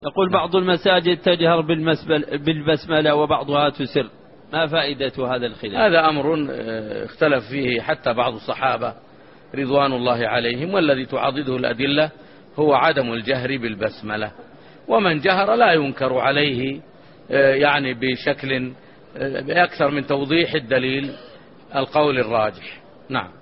يقول بعض المساجد تجهر بالبسملة وبعضها تسر، ما فائدة هذا الخلاف؟ هذا أمر اختلف فيه حتى بعض الصحابة رضوان الله عليهم، والذي تعضده الأدلة هو عدم الجهر بالبسملة، ومن جهر لا ينكر عليه يعني بشكل بأكثر من توضيح الدليل القول الراجح. نعم.